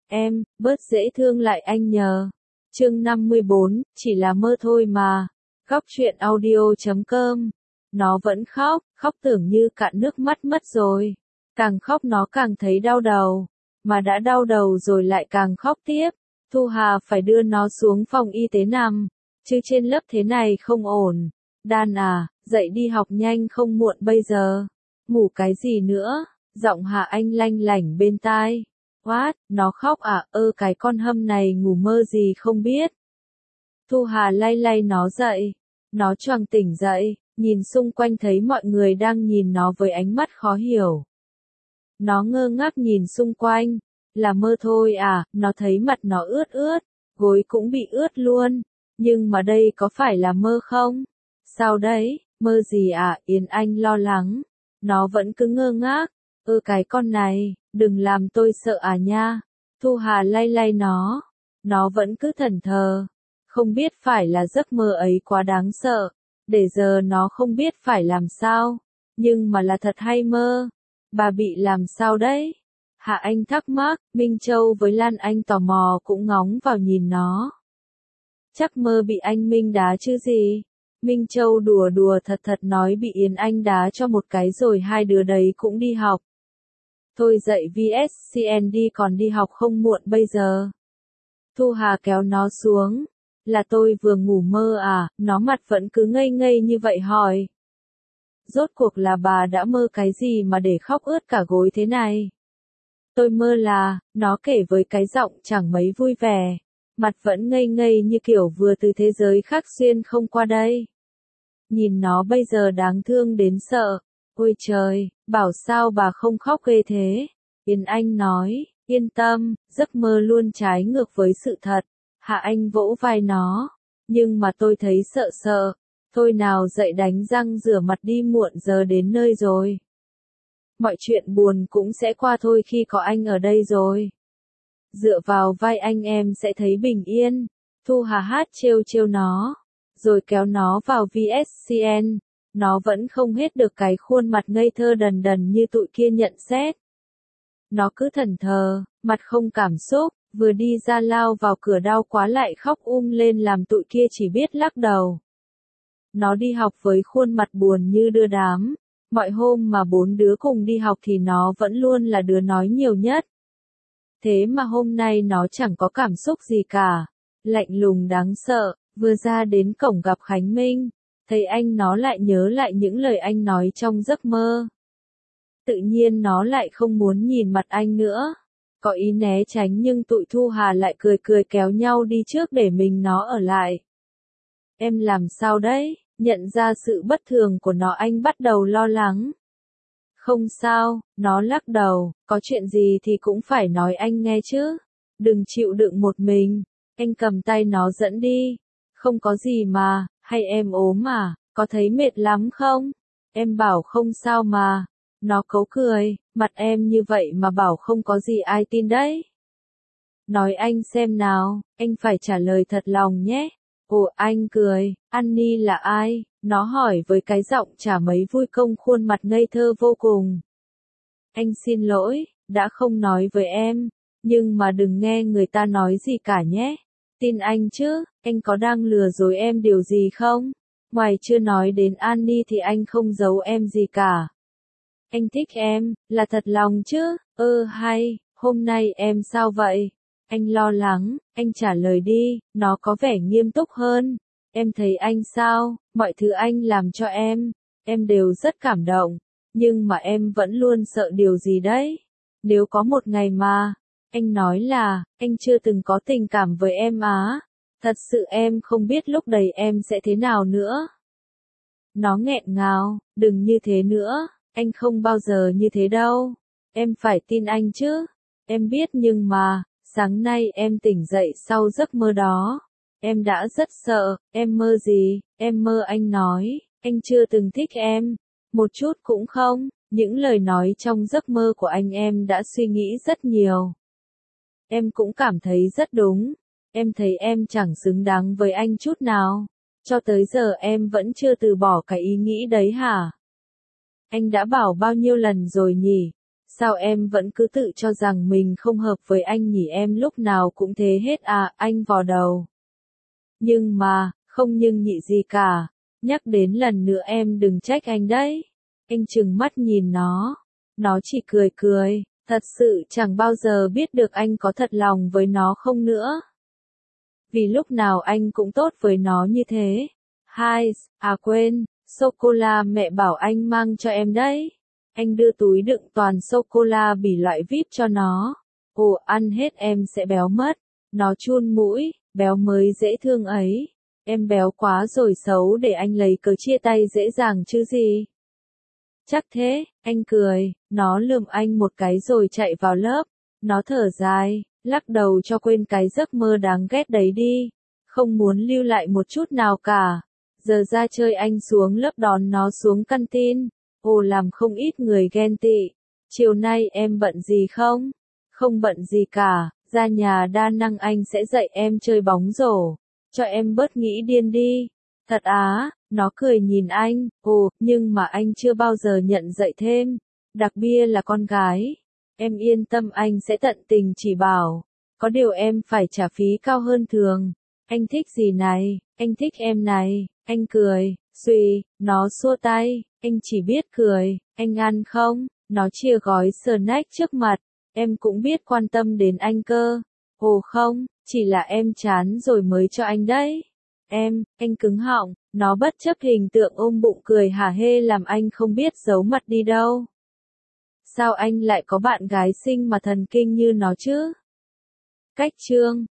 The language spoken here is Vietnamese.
Em, bớt dễ thương lại anh nhờ. Chương 54, chỉ là mơ thôi mà. Góc truyện audio.com. Nó vẫn khóc tưởng như cạn nước mắt mất rồi. Càng khóc nó càng thấy đau đầu. Mà đã đau đầu rồi lại càng khóc tiếp. Thu Hà phải đưa nó xuống phòng y tế nằm. Chứ trên lớp thế này không ổn. Đan à, dậy đi học nhanh không muộn bây giờ. Ngủ cái gì nữa? Giọng Hà Anh lanh lảnh bên tai. What, nó khóc à, cái con hâm này ngủ mơ gì không biết. Thu Hà lay lay nó dậy. Nó choàng tỉnh dậy, nhìn xung quanh thấy mọi người đang nhìn nó với ánh mắt khó hiểu. Nó ngơ ngác nhìn xung quanh. Là mơ thôi à, nó thấy mặt nó ướt ướt, gối cũng bị ướt luôn. Nhưng mà đây có phải là mơ không? Sao đấy, mơ gì à, Yến Anh lo lắng. Nó vẫn cứ ngơ ngác. Cái con này, đừng làm tôi sợ à nha. Thu Hà lay lay nó. Nó vẫn cứ thẫn thờ. Không biết phải là giấc mơ ấy quá đáng sợ. Để giờ nó không biết phải làm sao. Nhưng mà là thật hay mơ. Bà bị làm sao đấy? Hạ Anh thắc mắc, Minh Châu với Lan Anh tò mò cũng ngóng vào nhìn nó. Chắc mơ bị anh Minh đá chứ gì? Minh Châu đùa đùa thật thật nói bị Yến Anh đá cho một cái rồi hai đứa đấy cũng đi học. Thôi dậy VSCN đi còn đi học không muộn bây giờ. Thu Hà kéo nó xuống. Là tôi vừa ngủ mơ à, nó mặt vẫn cứ ngây ngây như vậy hỏi. Rốt cuộc là bà đã mơ cái gì mà để khóc ướt cả gối thế này? Tôi mơ là, nó kể với cái giọng chẳng mấy vui vẻ. Mặt vẫn ngây ngây như kiểu vừa từ thế giới khác xuyên không qua đây. Nhìn nó bây giờ đáng thương đến sợ. Ôi trời, bảo sao bà không khóc ghê thế. Yến Anh nói, yên tâm, giấc mơ luôn trái ngược với sự thật. Hạ Anh vỗ vai nó. Nhưng mà tôi thấy sợ sợ. Thôi nào dậy đánh răng rửa mặt đi, muộn giờ đến nơi rồi. Mọi chuyện buồn cũng sẽ qua thôi khi có anh ở đây rồi. Dựa vào vai anh em sẽ thấy bình yên. Thu Hà hát trêu trêu nó. Rồi kéo nó vào VSCN. Nó vẫn không hết được cái khuôn mặt ngây thơ đần đần như tụi kia nhận xét. Nó cứ thẫn thờ, mặt không cảm xúc, vừa đi ra lao vào cửa đau quá lại khóc lên làm tụi kia chỉ biết lắc đầu. Nó đi học với khuôn mặt buồn như đưa đám. Mọi hôm mà 4 đứa cùng đi học thì nó vẫn luôn là đứa nói nhiều nhất. Thế mà hôm nay nó chẳng có cảm xúc gì cả. Lạnh lùng đáng sợ, vừa ra đến cổng gặp Khánh Minh. Thấy anh nó lại nhớ lại những lời anh nói trong giấc mơ. Tự nhiên nó lại không muốn nhìn mặt anh nữa. Có ý né tránh nhưng tụi Thu Hà lại cười cười kéo nhau đi trước để mình nó ở lại. Em làm sao đấy? Nhận ra sự bất thường của nó anh bắt đầu lo lắng. Không sao, nó lắc đầu, có chuyện gì thì cũng phải nói anh nghe chứ. Đừng chịu đựng một mình, anh cầm tay nó dẫn đi. Không có gì mà, hay em ốm à, có thấy mệt lắm không? Em bảo không sao mà. Nó cấu cười, mặt em như vậy mà bảo không có gì ai tin đấy. Nói anh xem nào, anh phải trả lời thật lòng nhé. Ồ, anh cười, Annie là ai? Nó hỏi với cái giọng chả mấy vui, công khuôn mặt ngây thơ vô cùng. Anh xin lỗi, đã không nói với em, nhưng mà đừng nghe người ta nói gì cả nhé. Tin anh chứ, anh có đang lừa dối em điều gì không? Ngoài chưa nói đến Annie thì anh không giấu em gì cả. Anh thích em, là thật lòng chứ, hay, hôm nay em sao vậy? Anh lo lắng, anh trả lời đi, nó có vẻ nghiêm túc hơn. Em thấy anh sao, mọi thứ anh làm cho em đều rất cảm động. Nhưng mà em vẫn luôn sợ điều gì đấy. Nếu có một ngày mà, anh nói là, anh chưa từng có tình cảm với em á. Thật sự em không biết lúc đấy em sẽ thế nào nữa. Nó nghẹn ngào, đừng như thế nữa, anh không bao giờ như thế đâu. Em phải tin anh chứ. Em biết nhưng mà, sáng nay em tỉnh dậy sau giấc mơ đó. Em đã rất sợ, em mơ gì, em mơ anh nói, anh chưa từng thích em. Một chút cũng không, những lời nói trong giấc mơ của anh em đã suy nghĩ rất nhiều. Em cũng cảm thấy rất đúng, em thấy em chẳng xứng đáng với anh chút nào. Cho tới giờ em vẫn chưa từ bỏ cái ý nghĩ đấy hả? Anh đã bảo bao nhiêu lần rồi nhỉ? Sao em vẫn cứ tự cho rằng mình không hợp với anh nhỉ, em lúc nào cũng thế hết à, anh vò đầu. Nhưng mà, không nhưng nhị gì cả, nhắc đến lần nữa em đừng trách anh đấy. Anh trừng mắt nhìn nó chỉ cười cười, thật sự chẳng bao giờ biết được anh có thật lòng với nó không nữa. Vì lúc nào anh cũng tốt với nó như thế. Hai, quên, sô-cô-la mẹ bảo anh mang cho em đấy. Anh đưa túi đựng toàn sô-cô-la bỉ loại VIP cho nó. Ồ, ăn hết em sẽ béo mất. Nó chun mũi, béo mới dễ thương ấy. Em béo quá rồi xấu để anh lấy cớ chia tay dễ dàng chứ gì. Chắc thế, anh cười, nó lườm anh một cái rồi chạy vào lớp. Nó thở dài, lắc đầu cho quên cái giấc mơ đáng ghét đấy đi. Không muốn lưu lại một chút nào cả. Giờ ra chơi anh xuống lớp đón nó xuống canteen. Ồ, làm không ít người ghen tị. Chiều nay em bận gì không? Không bận gì cả, ra nhà đa năng anh sẽ dạy em chơi bóng rổ. Cho em bớt nghĩ điên đi. Thật á, nó cười nhìn anh, ồ, nhưng mà anh chưa bao giờ nhận dạy thêm. Đặc biệt là con gái. Em yên tâm anh sẽ tận tình chỉ bảo. Có điều em phải trả phí cao hơn thường. Anh thích gì này, anh thích em này, anh cười, suy, nó xua tay, anh chỉ biết cười, anh ăn không, nó chia gói snack trước mặt, em cũng biết quan tâm đến anh cơ. Ồ không, chỉ là em chán rồi mới cho anh đấy. Anh cứng họng, nó bất chấp hình tượng ôm bụng cười hả hê làm anh không biết giấu mặt đi đâu. Sao anh lại có bạn gái xinh mà thần kinh như nó chứ? Cách chương